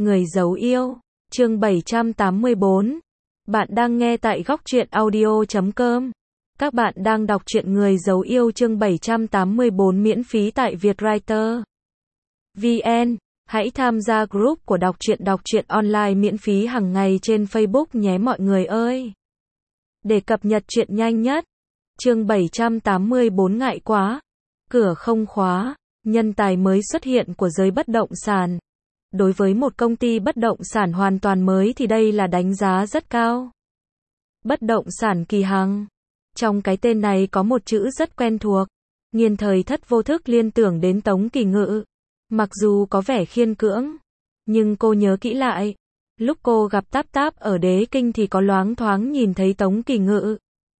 Người giấu yêu, chương 784. Bạn đang nghe tại góc truyện audio.com. Các bạn đang đọc truyện Người giấu yêu chương 784 miễn phí tại Vietwriter VN. Hãy tham gia group của đọc truyện online miễn phí hàng ngày trên Facebook nhé mọi người ơi. Để cập nhật truyện nhanh nhất. Chương 784 ngại quá. Cửa không khóa, nhân tài mới xuất hiện của giới bất động sản. Đối với một công ty bất động sản hoàn toàn mới thì đây là đánh giá rất cao. Bất động sản Kỳ Hằng. Trong cái tên này có một chữ rất quen thuộc. Nghiên thời thất vô thức liên tưởng đến Tống Kỳ Ngự. Mặc dù có vẻ khiên cưỡng, nhưng cô nhớ kỹ lại. Lúc cô gặp Táp Táp ở Đế Kinh thì có loáng thoáng nhìn thấy Tống Kỳ Ngự.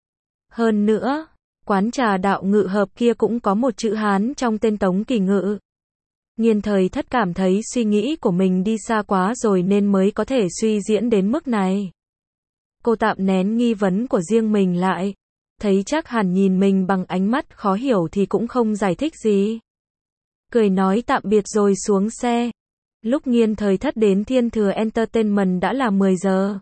Hơn nữa, quán trà Đạo Ngự Hợp kia cũng có một chữ Hán trong tên Tống Kỳ Ngự. Nghiên thời thất cảm thấy suy nghĩ của mình đi xa quá rồi nên mới có thể suy diễn đến mức này. Cô tạm nén nghi vấn của riêng mình lại. Thấy chắc hẳn nhìn mình bằng ánh mắt khó hiểu thì cũng không giải thích gì. Cười nói tạm biệt rồi xuống xe. Lúc nghiên thời thất đến Thiên Thừa Entertainment đã là 10 giờ.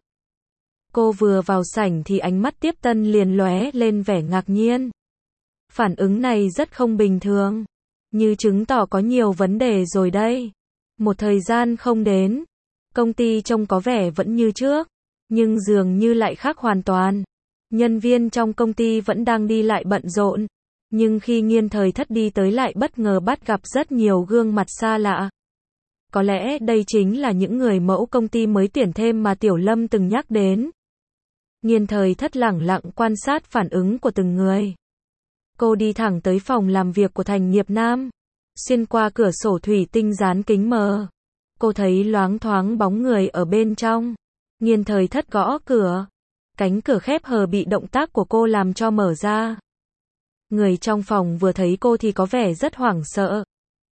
Cô vừa vào sảnh thì ánh mắt Tiếp Tân liền lóe lên vẻ ngạc nhiên. Phản ứng này rất không bình thường. Như chứng tỏ có nhiều vấn đề rồi đây. Một thời gian không đến, công ty trông có vẻ vẫn như trước, nhưng dường như lại khác hoàn toàn. Nhân viên trong công ty vẫn đang đi lại bận rộn, nhưng khi nghiên thời thất đi tới lại bất ngờ bắt gặp rất nhiều gương mặt xa lạ. Có lẽ đây chính là những người mẫu công ty mới tuyển thêm mà Tiểu Lâm từng nhắc đến. Nghiên thời thất lẳng lặng quan sát phản ứng của từng người. Cô đi thẳng tới phòng làm việc của Thành Nghiệp Nam. Xuyên qua cửa sổ thủy tinh dán kính mờ. Cô thấy loáng thoáng bóng người ở bên trong. Nghiên thời thất gõ cửa. Cánh cửa khép hờ bị động tác của cô làm cho mở ra. Người trong phòng vừa thấy cô thì có vẻ rất hoảng sợ.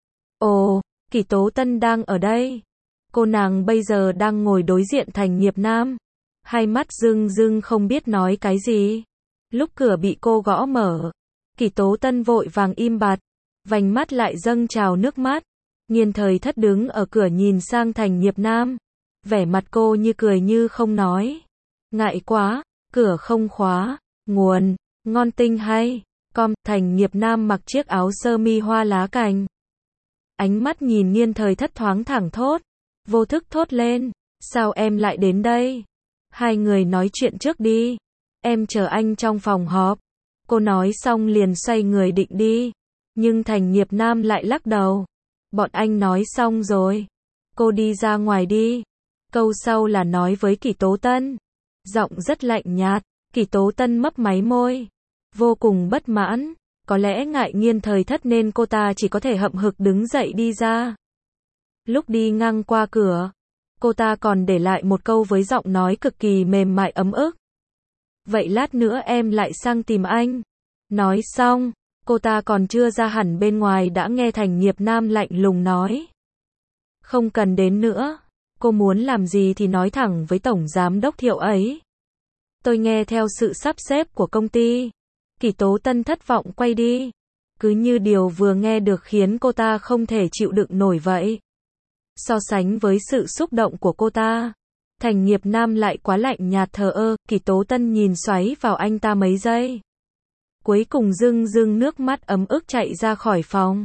Ồ, Kỷ Tố Tân đang ở đây. Cô nàng bây giờ đang ngồi đối diện Thành Nghiệp Nam. Hai mắt rưng rưng không biết nói cái gì. Lúc cửa bị cô gõ mở, Kỷ Tố Tân vội vàng im bặt, vành mắt lại dâng trào nước mắt. Nghiên thời thất đứng ở cửa nhìn sang Thành Nghiệp Nam. Vẻ mặt cô như cười như không nói. Ngại quá, cửa không khóa, nguồn, ngon tinh hay. Thành Nghiệp Nam mặc chiếc áo sơ mi hoa lá cành. Ánh mắt nhìn nghiên thời thất thoáng thẳng thốt. Vô thức thốt lên, sao em lại đến đây? Hai người nói chuyện trước đi. Em chờ anh trong phòng họp. Cô nói xong liền xoay người định đi. Nhưng Thành Nghiệp Nam lại lắc đầu. Bọn anh nói xong rồi. Cô đi ra ngoài đi. Câu sau là nói với Kỷ Tố Tân. Giọng rất lạnh nhạt. Kỷ Tố Tân mấp máy môi. Vô cùng bất mãn. Có lẽ ngại nghiên thời thất nên cô ta chỉ có thể hậm hực đứng dậy đi ra. Lúc đi ngang qua cửa, cô ta còn để lại một câu với giọng nói cực kỳ mềm mại ấm ức. Vậy lát nữa em lại sang tìm anh. Nói xong, cô ta còn chưa ra hẳn bên ngoài đã nghe Thành Nghiệp Nam lạnh lùng nói. Không cần đến nữa, cô muốn làm gì thì nói thẳng với Tổng Giám Đốc Thiệu ấy. Tôi nghe theo sự sắp xếp của công ty. Kỷ Tố Tân thất vọng quay đi. Cứ như điều vừa nghe được khiến cô ta không thể chịu đựng nổi vậy. So sánh với sự xúc động của cô ta, Thành Nghiệp Nam lại quá lạnh nhạt thờ ơ. Kỷ Tố Tân nhìn xoáy vào anh ta mấy giây. Cuối cùng rưng rưng nước mắt ấm ức chạy ra khỏi phòng.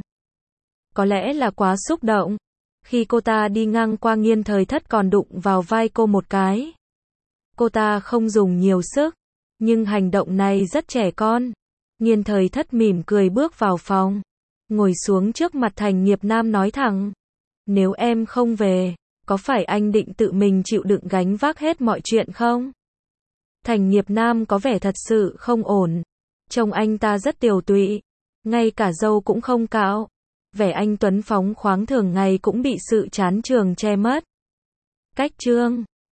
Có lẽ là quá xúc động. Khi cô ta đi ngang qua nghiên thời thất còn đụng vào vai cô một cái. Cô ta không dùng nhiều sức, nhưng hành động này rất trẻ con. Nghiên thời thất mỉm cười bước vào phòng. Ngồi xuống trước mặt Thành Nghiệp Nam nói thẳng. Nếu em không về, có phải anh định tự mình chịu đựng gánh vác hết mọi chuyện không? Thành Nghiệp Nam có vẻ thật sự không ổn. Trông anh ta rất tiều tụy. Ngay cả râu cũng không cạo. Vẻ anh tuấn phóng khoáng thường ngày cũng bị sự chán chường che mất. Cách chương